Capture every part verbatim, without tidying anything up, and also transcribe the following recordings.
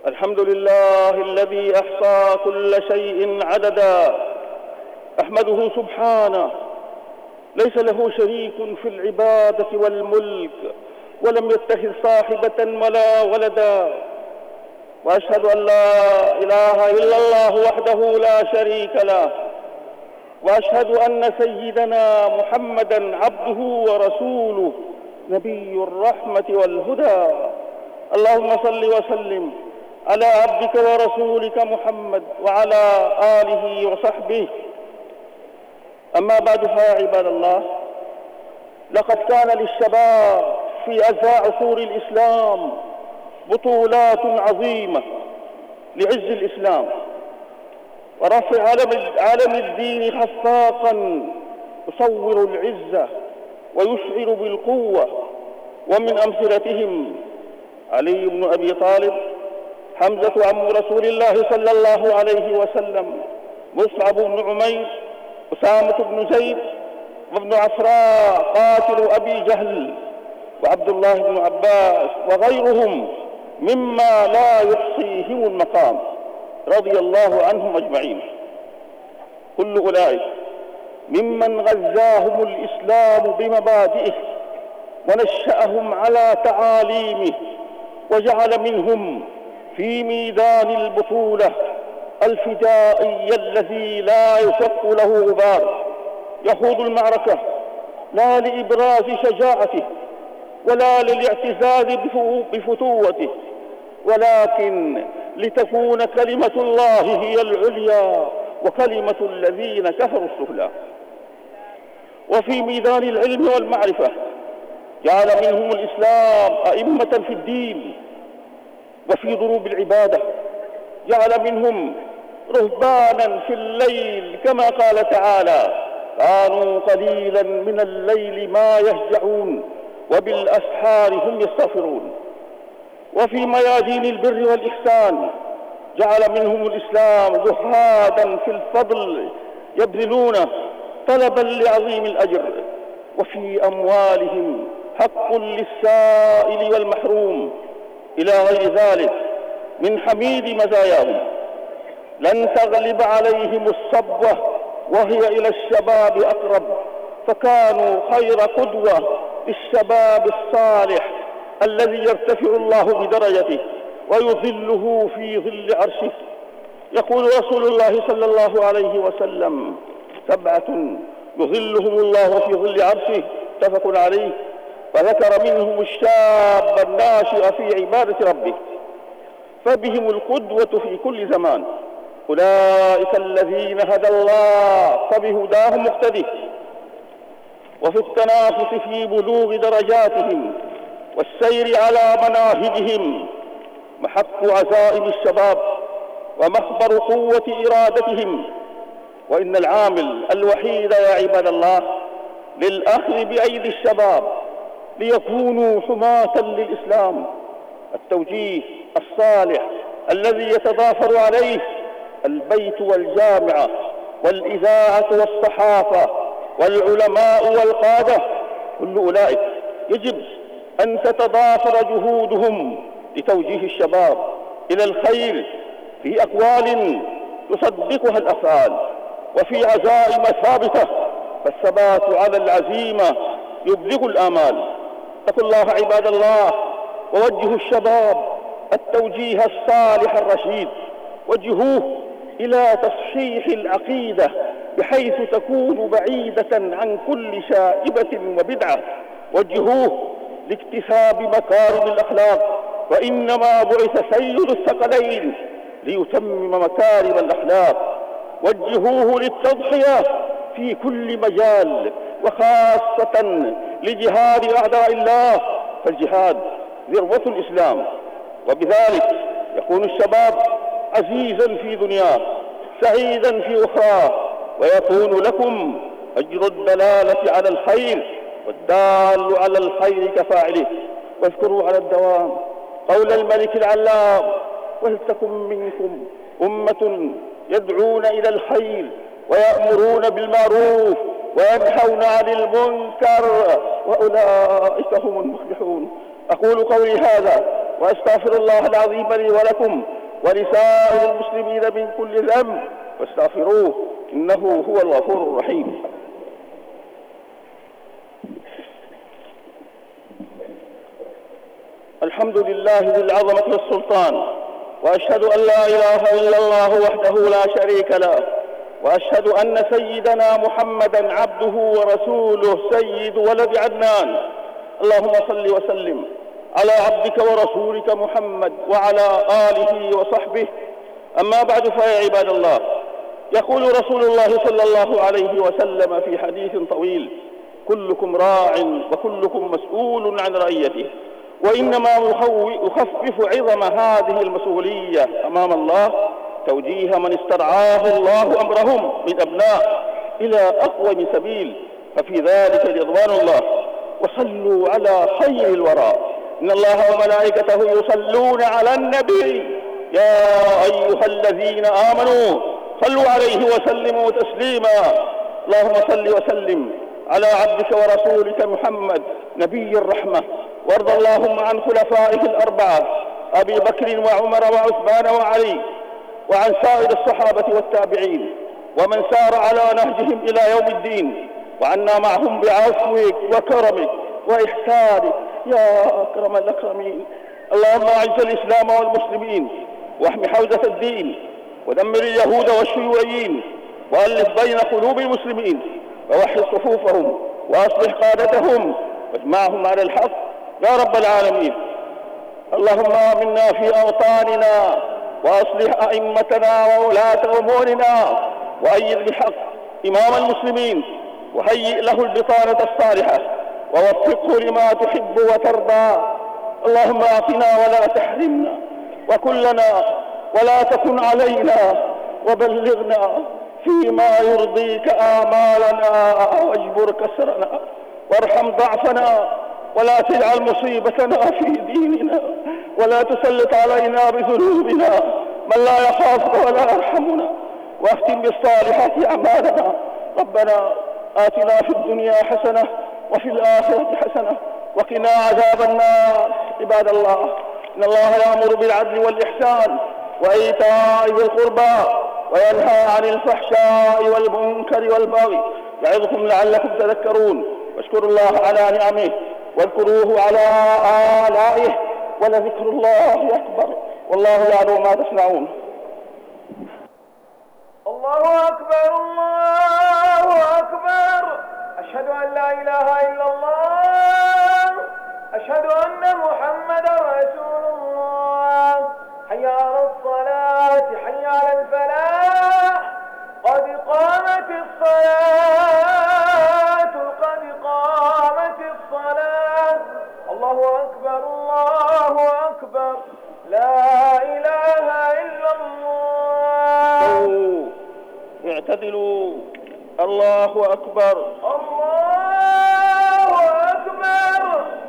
الحمد لله الذي أحصى كل شيء عددا. أحمده سبحانه، ليس له شريك في العبادة والملك، ولم يتخذ صاحبة ولا ولدا. وأشهد أن لا إله إلا الله وحده لا شريك له، وأشهد أن سيدنا محمدًا عبده ورسوله نبي الرحمة والهدى. اللهم صل وسلم على عبدك ورسولك محمد وعلى آله وصحبه. أما بعد، فيا عباد الله، لقد كان للشباب في أزهى عصور الإسلام بطولات عظيمة لعز الإسلام ورفع علم الدين خفاقا يصور العزة ويشعر بالقوة. ومن أمثلتهم علي بن أبي طالب، حمزة عم رسول الله صلى الله عليه وسلم، مصعب بن عمير، أسامة بن زيد، وابن عفراء قاتل أبي جهل، وعبد الله بن عباس، وغيرهم مما لا يحصيهم المقام، رضي الله عنهم أجمعين. كل أولئك ممن غذاهم الإسلام بمبادئه ونشأهم على تعاليمه، وجعل منهم في ميدان البطولة الفدائي الذي لا يشق له غبار، يخوض المعركة لا لإبراز شجاعته ولا للاعتزاز بفتوته، ولكن لتكون كلمة الله هي العليا وكلمة الذين كفروا السفلى. وفي ميدان العلم والمعرفة جعل منهم الإسلام أئمة في الدين وفي ضروب العبادة، جعل منهم رهبانا في الليل، كما قال تعالى: كانوا قليلا من الليل ما يهجعون وبالأسحار هم يستغفرون. وفي ميادين البر والإحسان جعل منهم الإسلام زهادا في الفضل يبذلونه طلبا لعظيم الأجر. وفي أموالهم حق للسائل والمحروم، إلى غير ذلك من حميد مزاياهم. لن تغلب عليهم الصبوة وهي إلى الشباب أقرب، فكانوا خير قدوة للشباب الصالح الذي يرتفع الله بدرجته ويظله في ظل عرشه. يقول رسول الله صلى الله عليه وسلم: سبعة يظلهم الله في ظل عرشه، متفق عليه. فذكر منهم الشاب الناشئ في عبادة ربه، فبهم القدوة في كل زمان. أولئك الذين هدى الله فبهداهم مقتدي. وفي التنافس في بلوغ درجاتهم والسير على مناهجهم محك عزائم الشباب ومخبر قوة إرادتهم. وإن العامل الوحيد يا عباد الله للأخذ بأيدي الشباب ليكونوا حماة للإسلام التوجيه الصالح الذي يتضافر عليه البيت والجامعة والإذاعة والصحافة والعلماء والقادة. كل أولئك يجب أن تتضافر جهودهم لتوجيه الشباب إلى الخير في أقوال تصدقها الأفعال وفي عزائم ثابتة، فالثبات على العزيمة يبلغ الآمال. اتقوا الله عباد الله، ووجهوا الشباب التوجيه الصالح الرشيد، وجهوه إلى تصحيح العقيدة بحيث تكون بعيدة عن كل شائبة وبدعة، وجهوه لاكتساب مكارم الأخلاق، وإنما بعث سيد الثقلين ليتمم مكارم الأخلاق. وجهوه للتضحية في كل مجال، وخاصة لجهاد أعداء الله، فالجهاد ذروة الإسلام، وبذلك يكون الشباب عزيزا في دنياه سعيدا في أخراه، ويكون لكم أجر الدلالة على الخير والدال على الخير كفاعله. واذكروا على الدوام قول الملك العلام: ولتكن منكم أمة يدعون إلى الخير ويأمرون بالمعروف وينهون عن المنكر وأولئك هم المفلحون. أقول قولي هذا وأستغفر الله العظيم لي ولكم ولسائر المسلمين من كل ذنب فاستغفروه إنه هو الغفور الرحيم. الحمد لله ذي العظمة والسلطان، وأشهد أن لا إله إلا الله وحده لا شريك له، وأشهد أن سيدنا محمدا عبده ورسوله سيد ولد عدنان. اللهم صل وسلم على عبدك ورسولك محمد وعلى آله وصحبه. أما بعد، فيا عباد الله، يقول رسول الله صلى الله عليه وسلم في حديث طويل: كلكم راع وكلكم مسؤول عن رعيته. وإنما يخفف عظم هذه المسؤولية أمام الله توجيه من استرعاه الله أمرهم من أبناء إلى أقوم سبيل، ففي ذلك رضوان الله. وصلوا على خير الورى، إن الله وملائكته يصلون على النبي يا أيها الذين آمنوا صلوا عليه وسلموا تسليما. اللهم صل وسلم على عبدك ورسولك محمد نبي الرحمة، وارض اللهم عن خلفائه الأربعة أبي بكر وعمر وعثمان وعلي، وعن سائر الصحابة والتابعين ومن سار على نهجهم إلى يوم الدين، وعنا معهم بعفوك وكرمك وإحسانك يا أكرم الأكرمين. اللهم أعز الإسلام والمسلمين، واحم حوزة الدين، ودمر اليهود والشيوعيين، وألف بين قلوب المسلمين، ووحد صفوفهم، وأصلح قادتهم، واجمعهم على الحق يا رب العالمين. اللهم آمنا في أوطاننا، وأصلح أئمتنا وولاة أمورنا، وأيد بحق إمام المسلمين، وهيئ له البطانة الصالحة، ووفقه لما تحب وترضى. اللهم أعطنا ولا تحرمنا، وكن لنا ولا تكن علينا، وبلغنا فيما يرضيك آمالنا، واجبر كسرنا، وارحم ضعفنا، ولا تجعل مصيبتنا في ديننا، ولا تسلط علينا بذنوبنا من لا يخافك ولا يرحمنا، واختم بالصالحات أعمالنا. ربنا آتنا في الدنيا حسنة وفي الآخرة حسنة وقنا عذاب النار. عباد الله، إن الله يأمر بالعدل والإحسان وإيتاء ذي القربى، وينهى عن الفحشاء والمنكر والبغي، يعظكم لعلكم تذكرون. واشكروا الله على نعمه، واذكروه على آلائه، ولذكر الله أكبر، والله يعلم ما تصنعون. الله أكبر، الله أكبر، أشهد أن لا إله إلا الله، أشهد أن محمدا رسول الله. حي على الصلاة، حي على الفلاح، قد قامت الصلاة، قد قامت الصلاة. الله أكبر، الله أكبر، لا إله إلا الله. اعتدلوا. الله أكبر، الله أكبر.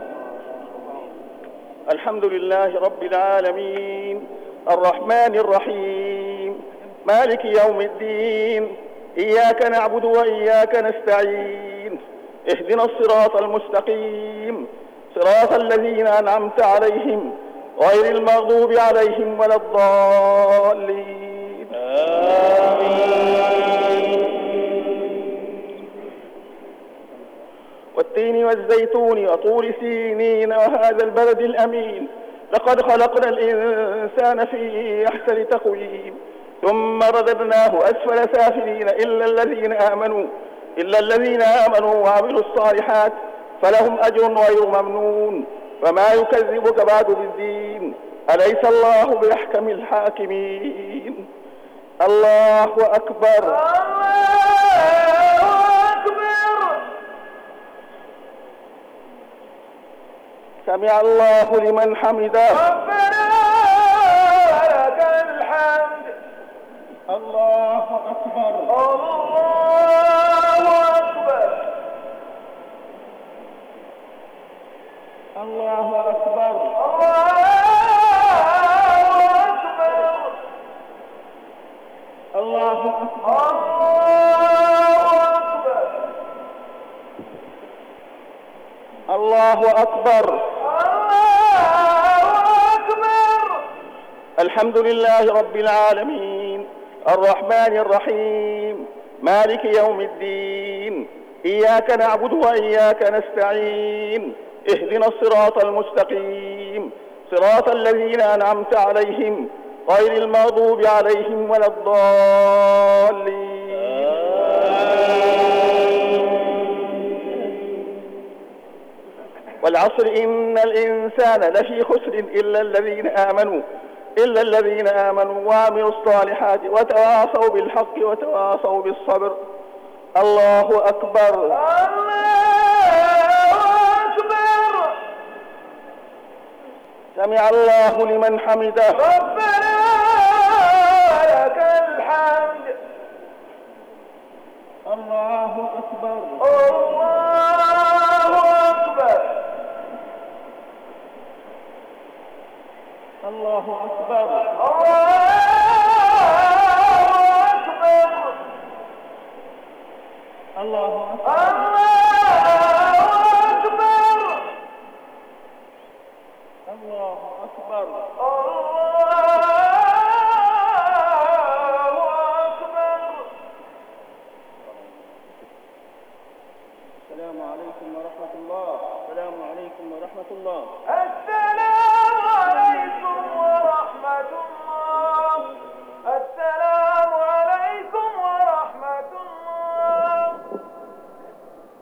الحمد لله رب العالمين، الرحمن الرحيم، مالك يوم الدين، إياك نعبد وإياك نستعين، اهدنا الصراط المستقيم، صراط الذين أنعمت عليهم غير المغضوب عليهم ولا الضالين. آمين. والتين والزيتون وطور سينين وهذا البلد الأمين، لقد خلقنا الإنسان في أحسن تقويم، ثم رددناه أسفل سافلين إلا الذين آمنوا إلا الذين آمنوا وعملوا الصالحات فلهم أجر غير ممنون. وما يكذبك بعد بالدين، أليس الله بأحكم الحاكمين. الله أكبر، الله أكبر. سمع الله لمن حمده. ربنا لك الحمد. الله أكبر، الله أكبر، الله أكبر، الله الله أكبر، أكبر، الله أكبر، الله أكبر، الله الحمد لله رب العالمين الرحمن الرحيم مالك يوم الدين إياك نعبد وإياك نستعين اهدنا الصراط المستقيم صراط الذين أنعمت عليهم غير المغضوب عليهم ولا الضالين. والعصر إن الإنسان لفي خسر إلا الذين آمنوا إلا الذين آمنوا وعملوا الصالحات وتواصوا بالحق وتواصوا بالصبر. الله أكبر. الله أكبر. سمع الله لمن حمده. ربنا لك الحمد. الله أكبر. الله أكبر. الله أكبر. الله الله أكبر. أكبر. الله أكبر. الله أكبر.